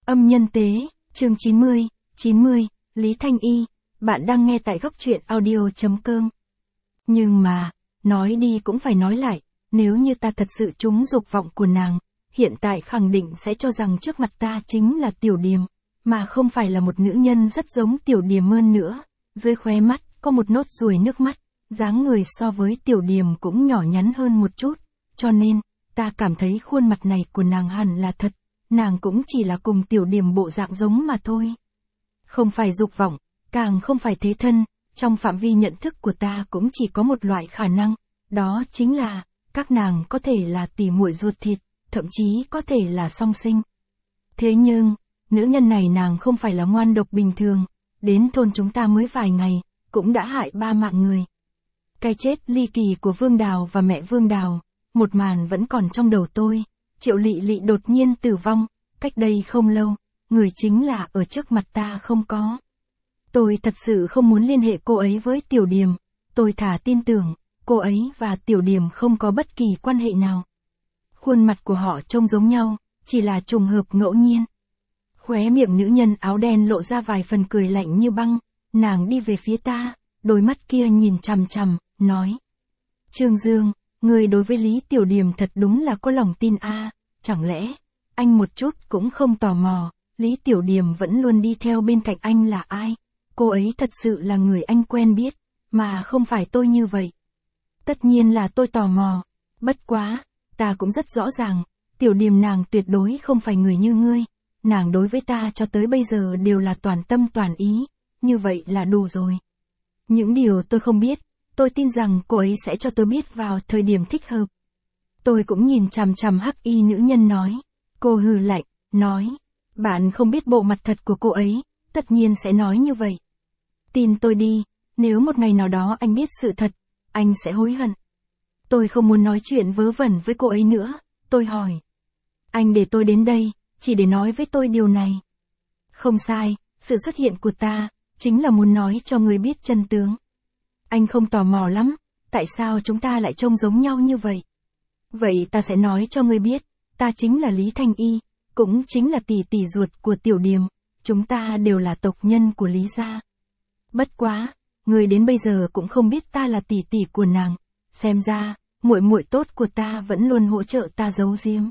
Âm nhân tế, chương 90, Lý Thanh Y, bạn đang nghe tại góc truyện audio.com. Nhưng mà, nói đi cũng phải nói lại, nếu như ta thật sự trúng dục vọng của nàng, hiện tại khẳng định sẽ cho rằng trước mặt ta chính là Tiểu Điềm, mà không phải là một nữ nhân rất giống Tiểu Điềm hơn nữa. Dưới khóe mắt, có một nốt ruồi nước mắt, dáng người so với Tiểu Điềm cũng nhỏ nhắn hơn một chút, cho nên, ta cảm thấy khuôn mặt này của nàng hẳn là thật, nàng cũng chỉ là cùng Tiểu Điềm bộ dạng giống mà thôi. Không phải dục vọng, càng không phải thế thân, trong phạm vi nhận thức của ta cũng chỉ có một loại khả năng, đó chính là, các nàng có thể là tỉ muội ruột thịt, thậm chí có thể là song sinh. Thế nhưng, nữ nhân này nàng không phải là ngoan độc bình thường, đến thôn chúng ta mới vài ngày, cũng đã hại 3 mạng người. Cái chết ly kỳ của Vương Đào và mẹ Vương Đào, một màn vẫn còn trong đầu tôi. Triệu Lị Lị đột nhiên tử vong, cách đây không lâu, người chính là ở trước mặt ta không có. Tôi thật sự không muốn liên hệ cô ấy với Tiểu Điềm, tôi thà tin tưởng, cô ấy và Tiểu Điềm không có bất kỳ quan hệ nào. Khuôn mặt của họ trông giống nhau, chỉ là trùng hợp ngẫu nhiên. Khóe miệng nữ nhân áo đen lộ ra vài phần cười lạnh như băng, nàng đi về phía ta, đôi mắt kia nhìn chằm chằm, nói. Trương Dương, người đối với Lý Tiểu Điềm thật đúng là có lòng tin a, chẳng lẽ, anh một chút cũng không tò mò, Lý Tiểu Điềm vẫn luôn đi theo bên cạnh anh là ai? Cô ấy thật sự là người anh quen biết, mà không phải tôi như vậy. Tất nhiên là tôi tò mò, bất quá, ta cũng rất rõ ràng, Tiểu Điềm nàng tuyệt đối không phải người như ngươi, nàng đối với ta cho tới bây giờ đều là toàn tâm toàn ý, như vậy là đủ rồi. Những điều tôi không biết, tôi tin rằng cô ấy sẽ cho tôi biết vào thời điểm thích hợp. Tôi cũng nhìn chằm chằm hắc y nữ nhân nói. Cô hừ lạnh, nói. Bạn không biết bộ mặt thật của cô ấy, tất nhiên sẽ nói như vậy. Tin tôi đi, nếu một ngày nào đó anh biết sự thật, anh sẽ hối hận. Tôi không muốn nói chuyện vớ vẩn với cô ấy nữa, tôi hỏi. Anh để tôi đến đây, chỉ để nói với tôi điều này. Không sai, sự xuất hiện của ta, chính là muốn nói cho người biết chân tướng. Anh không tò mò lắm, tại sao chúng ta lại trông giống nhau như vậy? Vậy ta sẽ nói cho ngươi biết, ta chính là Lý Thanh Y, cũng chính là tỷ tỷ ruột của Tiểu Điềm, chúng ta đều là tộc nhân của Lý gia. Bất quá, ngươi đến bây giờ cũng không biết ta là tỷ tỷ của nàng, xem ra, muội muội tốt của ta vẫn luôn hỗ trợ ta giấu giếm.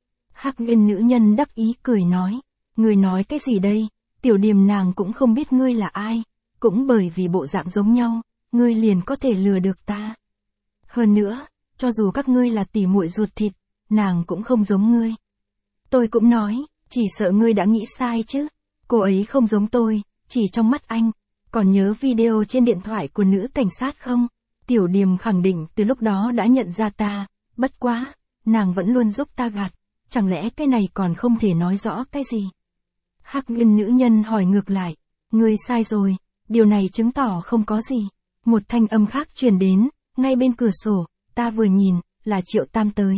Hắc Nguyên nữ nhân đắc ý cười nói, ngươi nói cái gì đây, Tiểu Điềm nàng cũng không biết ngươi là ai, cũng bởi vì bộ dạng giống nhau, ngươi liền có thể lừa được ta. Hơn nữa, cho dù các ngươi là tỉ muội ruột thịt, nàng cũng không giống ngươi. Tôi cũng nói, chỉ sợ ngươi đã nghĩ sai chứ, cô ấy không giống tôi, chỉ trong mắt anh. Còn nhớ video trên điện thoại của nữ cảnh sát không? Tiểu Điềm khẳng định từ lúc đó đã nhận ra ta, bất quá, nàng vẫn luôn giúp ta gạt, chẳng lẽ cái này còn không thể nói rõ cái gì? Hắc Nguyên nữ nhân hỏi ngược lại, ngươi sai rồi, điều này chứng tỏ không có gì. Một thanh âm khác truyền đến, ngay bên cửa sổ, ta vừa nhìn, là Triệu Tam tới.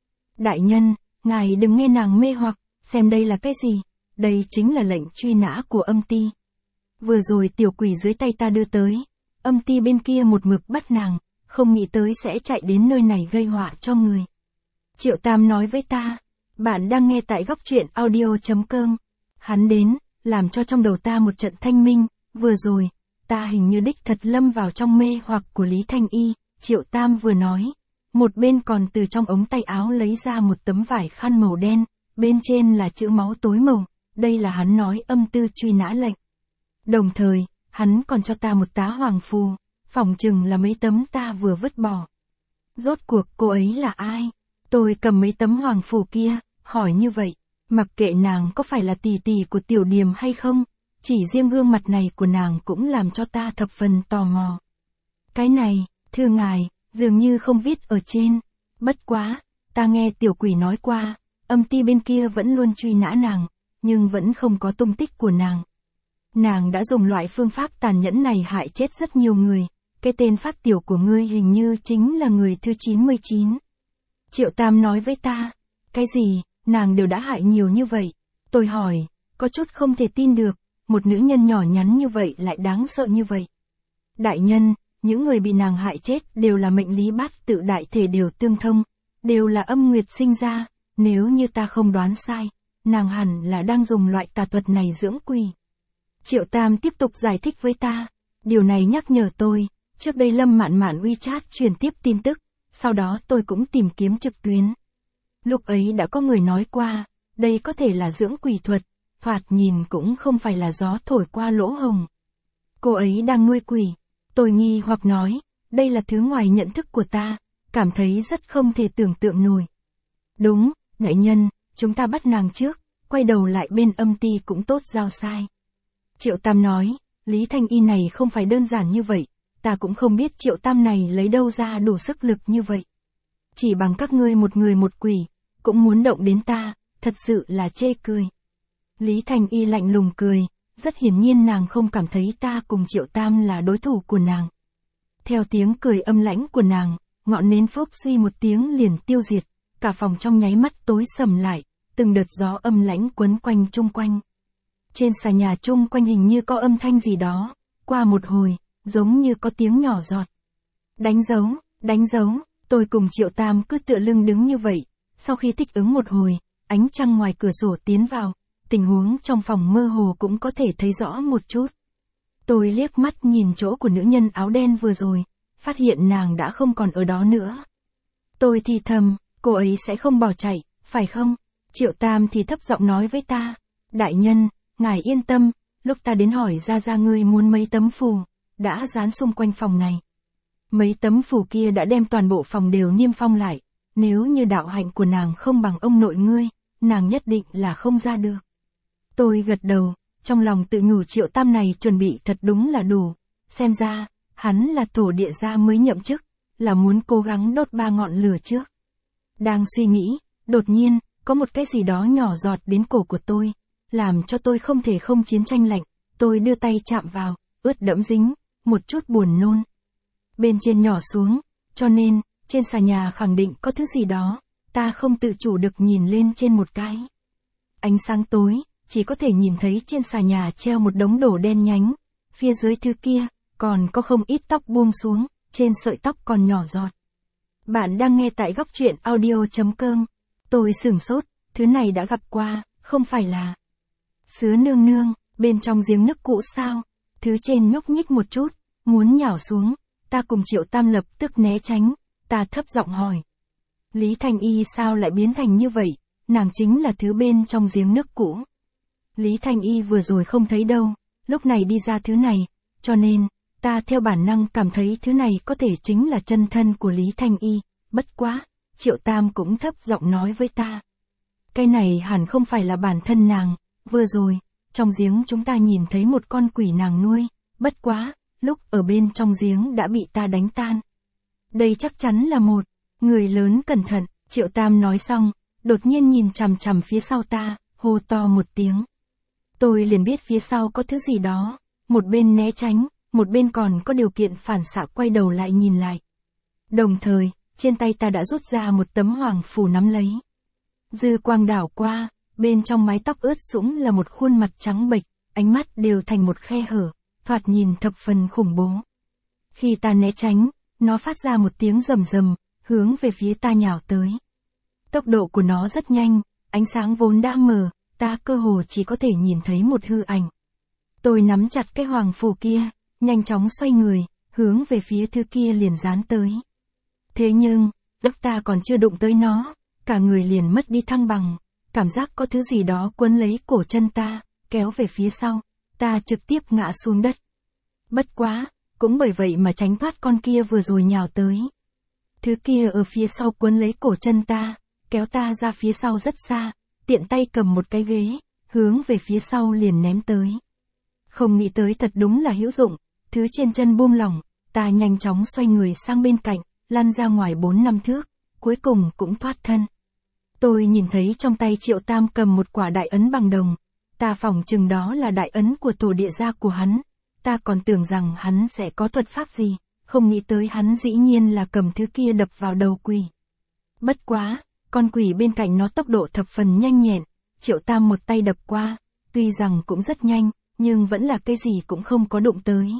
Đại nhân, ngài đừng nghe nàng mê hoặc, xem đây là cái gì, đây chính là lệnh truy nã của âm ty. Vừa rồi tiểu quỷ dưới tay ta đưa tới, âm ty bên kia một mực bắt nàng, không nghĩ tới sẽ chạy đến nơi này gây họa cho người. Triệu Tam nói với ta, bạn đang nghe tại góc truyện audio.com. Hắn đến, làm cho trong đầu ta một trận thanh minh, vừa rồi, ta hình như đích thật lâm vào trong mê hoặc của Lý Thanh Y, Triệu Tam vừa nói. Một bên còn từ trong ống tay áo lấy ra một tấm vải khăn màu đen, bên trên là chữ máu tối màu, đây là hắn nói âm tư truy nã lệnh. Đồng thời, hắn còn cho ta một tá hoàng phù, phỏng chừng là mấy tấm ta vừa vứt bỏ. Rốt cuộc cô ấy là ai? Tôi cầm mấy tấm hoàng phù kia, hỏi như vậy, mặc kệ nàng có phải là tỷ tỷ của Tiểu Điềm hay không, chỉ riêng gương mặt này của nàng cũng làm cho ta thập phần tò mò. Cái này, thưa ngài, dường như không viết ở trên, bất quá, ta nghe tiểu quỷ nói qua, âm ty bên kia vẫn luôn truy nã nàng, nhưng vẫn không có tung tích của nàng. Nàng đã dùng loại phương pháp tàn nhẫn này hại chết rất nhiều người, cái tên phát tiểu của ngươi hình như chính là người thứ 99. Triệu Tam nói với ta, cái gì, nàng đều đã hại nhiều như vậy, tôi hỏi, có chút không thể tin được, một nữ nhân nhỏ nhắn như vậy lại đáng sợ như vậy. Đại nhân, những người bị nàng hại chết đều là mệnh lý bát tự đại thể đều tương thông, đều là âm nguyệt sinh ra, nếu như ta không đoán sai, nàng hẳn là đang dùng loại tà thuật này dưỡng quỷ. Triệu Tam tiếp tục giải thích với ta. Điều này nhắc nhở tôi, trước đây Lâm Mạn Mạn WeChat truyền tiếp tin tức, sau đó tôi cũng tìm kiếm trực tuyến. Lúc ấy đã có người nói qua, đây có thể là dưỡng quỷ thuật, thoạt nhìn cũng không phải là gió thổi qua lỗ hồng. Cô ấy đang nuôi quỷ. Tôi nghi hoặc nói, đây là thứ ngoài nhận thức của ta, cảm thấy rất không thể tưởng tượng nổi. Đúng, đại nhân, chúng ta bắt nàng trước, quay đầu lại bên âm ty cũng tốt giao sai. Triệu Tam nói, Lý Thanh Y này không phải đơn giản như vậy, ta cũng không biết Triệu Tam này lấy đâu ra đủ sức lực như vậy. Chỉ bằng các ngươi một người một quỷ, cũng muốn động đến ta, thật sự là chê cười. Lý Thanh Y lạnh lùng cười, rất hiển nhiên nàng không cảm thấy ta cùng Triệu Tam là đối thủ của nàng. Theo tiếng cười âm lãnh của nàng, ngọn nến phốc suy một tiếng liền tiêu diệt, cả phòng trong nháy mắt tối sầm lại, từng đợt gió âm lãnh quấn quanh chung quanh. Trên xà nhà chung quanh hình như có âm thanh gì đó, qua một hồi, giống như có tiếng nhỏ giọt. Đánh dấu, tôi cùng Triệu Tam cứ tựa lưng đứng như vậy, sau khi thích ứng một hồi, ánh trăng ngoài cửa sổ tiến vào, tình huống trong phòng mơ hồ cũng có thể thấy rõ một chút. Tôi liếc mắt nhìn chỗ của nữ nhân áo đen vừa rồi, phát hiện nàng đã không còn ở đó nữa. Tôi thì thầm, cô ấy sẽ không bỏ chạy, phải không? Triệu Tam thì thấp giọng nói với ta, đại nhân, ngài yên tâm, lúc ta đến hỏi ra ngươi muốn mấy tấm phù, đã dán xung quanh phòng này. Mấy tấm phù kia đã đem toàn bộ phòng đều niêm phong lại, nếu như đạo hạnh của nàng không bằng ông nội ngươi, nàng nhất định là không ra được. Tôi gật đầu, trong lòng tự nhủ Triệu Tam này chuẩn bị thật đúng là đủ, xem ra, hắn là thổ địa gia mới nhậm chức, là muốn cố gắng đốt 3 ngọn lửa trước. Đang suy nghĩ, đột nhiên, có một cái gì đó nhỏ giọt đến cổ của tôi, làm cho tôi không thể không chiến tranh lạnh, tôi đưa tay chạm vào, ướt đẫm dính, một chút buồn nôn. Bên trên nhỏ xuống, cho nên, trên xà nhà khẳng định có thứ gì đó, ta không tự chủ được nhìn lên trên một cái. Ánh sáng tối, chỉ có thể nhìn thấy trên xà nhà treo một đống đổ đen nhánh, phía dưới thứ kia, còn có không ít tóc buông xuống, trên sợi tóc còn nhỏ giọt. Bạn đang nghe tại góc truyện audio.com. Tôi sửng sốt, thứ này đã gặp qua, không phải là Sứa nương nương, bên trong giếng nước cũ sao? Thứ trên nhúc nhích một chút, muốn nhào xuống, ta cùng Triệu Tam lập tức né tránh, ta thấp giọng hỏi. Lý Thanh Y sao lại biến thành như vậy, nàng chính là thứ bên trong giếng nước cũ. Lý Thanh Y vừa rồi không thấy đâu, lúc này đi ra thứ này, cho nên, ta theo bản năng cảm thấy thứ này có thể chính là chân thân của Lý Thanh Y, bất quá, Triệu Tam cũng thấp giọng nói với ta. Cái này hẳn không phải là bản thân nàng, vừa rồi, trong giếng chúng ta nhìn thấy một con quỷ nàng nuôi, bất quá, lúc ở bên trong giếng đã bị ta đánh tan. Đây chắc chắn là một người lớn cẩn thận, Triệu Tam nói xong, đột nhiên nhìn chằm chằm phía sau ta, hô to một tiếng. Tôi liền biết phía sau có thứ gì đó, một bên né tránh, một bên còn có điều kiện phản xạ quay đầu lại nhìn lại. Đồng thời, trên tay ta đã rút ra một tấm hoàng phù nắm lấy. Dư quang đảo qua, bên trong mái tóc ướt sũng là một khuôn mặt trắng bệch, ánh mắt đều thành một khe hở, thoạt nhìn thập phần khủng bố. Khi ta né tránh, nó phát ra một tiếng rầm rầm, hướng về phía ta nhào tới. Tốc độ của nó rất nhanh, ánh sáng vốn đã mờ, ta cơ hồ chỉ có thể nhìn thấy một hư ảnh. Tôi nắm chặt cái hoàng phù kia, nhanh chóng xoay người, hướng về phía thứ kia liền dán tới. Thế nhưng, lúc ta còn chưa đụng tới nó, cả người liền mất đi thăng bằng, cảm giác có thứ gì đó quấn lấy cổ chân ta, kéo về phía sau, ta trực tiếp ngã xuống đất. Bất quá, cũng bởi vậy mà tránh thoát con kia vừa rồi nhào tới. Thứ kia ở phía sau quấn lấy cổ chân ta, kéo ta ra phía sau rất xa, tiện tay cầm một cái ghế, hướng về phía sau liền ném tới. Không nghĩ tới thật đúng là hữu dụng, thứ trên chân buông lỏng, ta nhanh chóng xoay người sang bên cạnh, lăn ra ngoài 4-5 thước, cuối cùng cũng thoát thân. Tôi nhìn thấy trong tay Triệu Tam cầm một quả đại ấn bằng đồng, ta phỏng chừng đó là đại ấn của tổ địa gia của hắn, ta còn tưởng rằng hắn sẽ có thuật pháp gì, không nghĩ tới hắn dĩ nhiên là cầm thứ kia đập vào đầu quỷ. Bất quá, con quỷ bên cạnh nó tốc độ thập phần nhanh nhẹn, Triệu Tam một tay đập qua, tuy rằng cũng rất nhanh, nhưng vẫn là cái gì cũng không có đụng tới.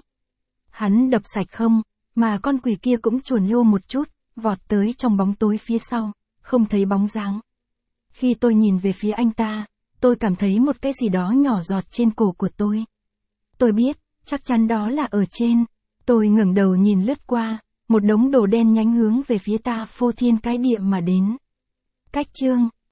Hắn đập sạch không, mà con quỷ kia cũng chuồn lô một chút, vọt tới trong bóng tối phía sau, không thấy bóng dáng. Khi tôi nhìn về phía anh ta, tôi cảm thấy một cái gì đó nhỏ giọt trên cổ của tôi. Tôi biết, chắc chắn đó là ở trên. Tôi ngẩng đầu nhìn lướt qua, một đống đồ đen nhánh hướng về phía ta phô thiên cái địa mà đến. Cách chương